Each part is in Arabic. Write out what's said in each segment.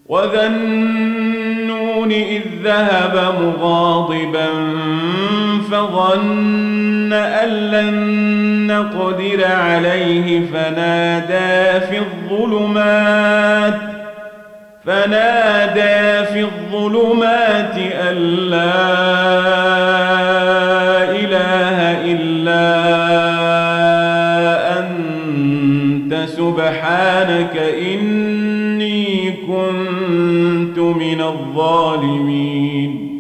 وذا النون إذ ذهب مغاضبا فظن أن لن نقدر عليه فنادى في الظلمات أن لا إله إلا أنت سبحانك إني كنت من الظالمين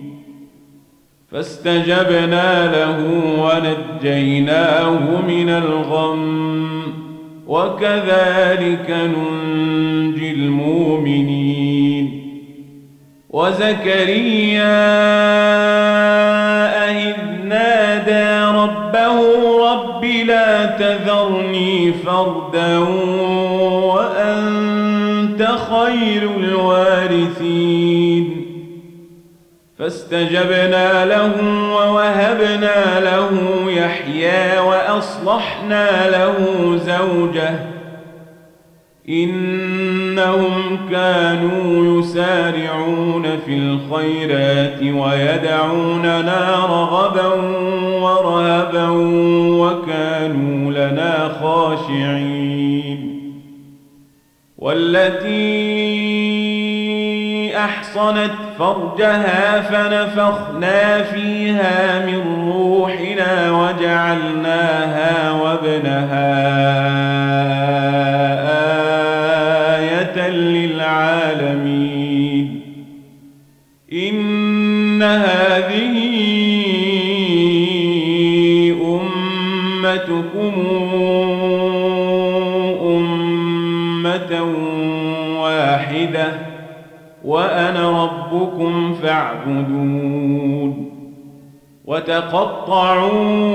فاستجبنا له ونجيناه من الغم وكذلك ننجي المؤمنين وزكريا إذ نادى ربه رب لا تذرني فردا وأنت خير الوارثين فاستجبنا له ووهبنا له يحيى وأصلحنا له زوجه إنهم كانوا يسارعون في الخيرات ويدعوننا رغبا ورهبا وكانوا لنا خاشعين والتي أحصنت فرجها فنفخنا فيها من روحنا وجعلناها وابنها آية للعالمين إن هذه أمتكم أمة واحدة وأنا ربكم فاعبدون وتقطعوا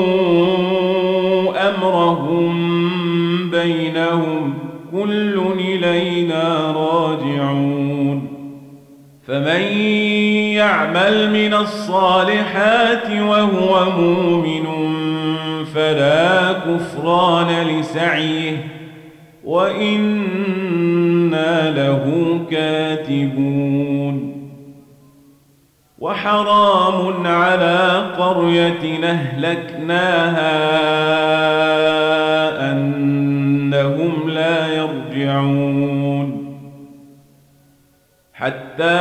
أمرهم بينهم كل إلينا راجعون فمن يعمل من الصالحات وهو مؤمن فلا كفران لسعيه وإنا له كاتبون وحرام على قرية أهلكناها أنهم لا يرجعون حتى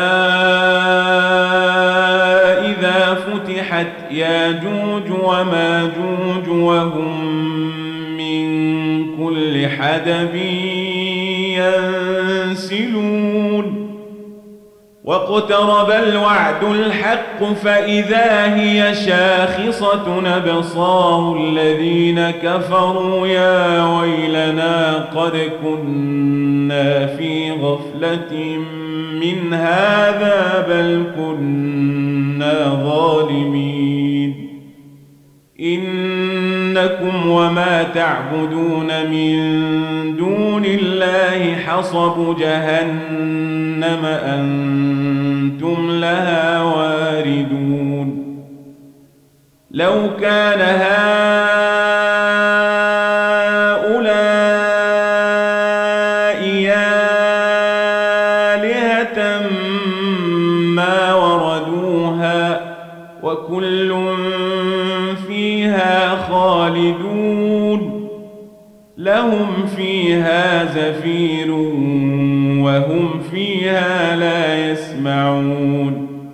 إذا فتحت ياجوج وماجوج وهم من كل حدب ينسلون واقترب الوعد الحق فإذا هي شاخصة أبصار الذين كفروا يا ويلنا قد كنا في غفلة من هذا بل كنا ظالمين إنكم وما تعبدون من دون الله حصب جهنم أنتم لها واردون لو كان هؤلاء آلهة ما وردوها وكل فيها خالدون لهم فيها زفير وهم فيها لا يسمعون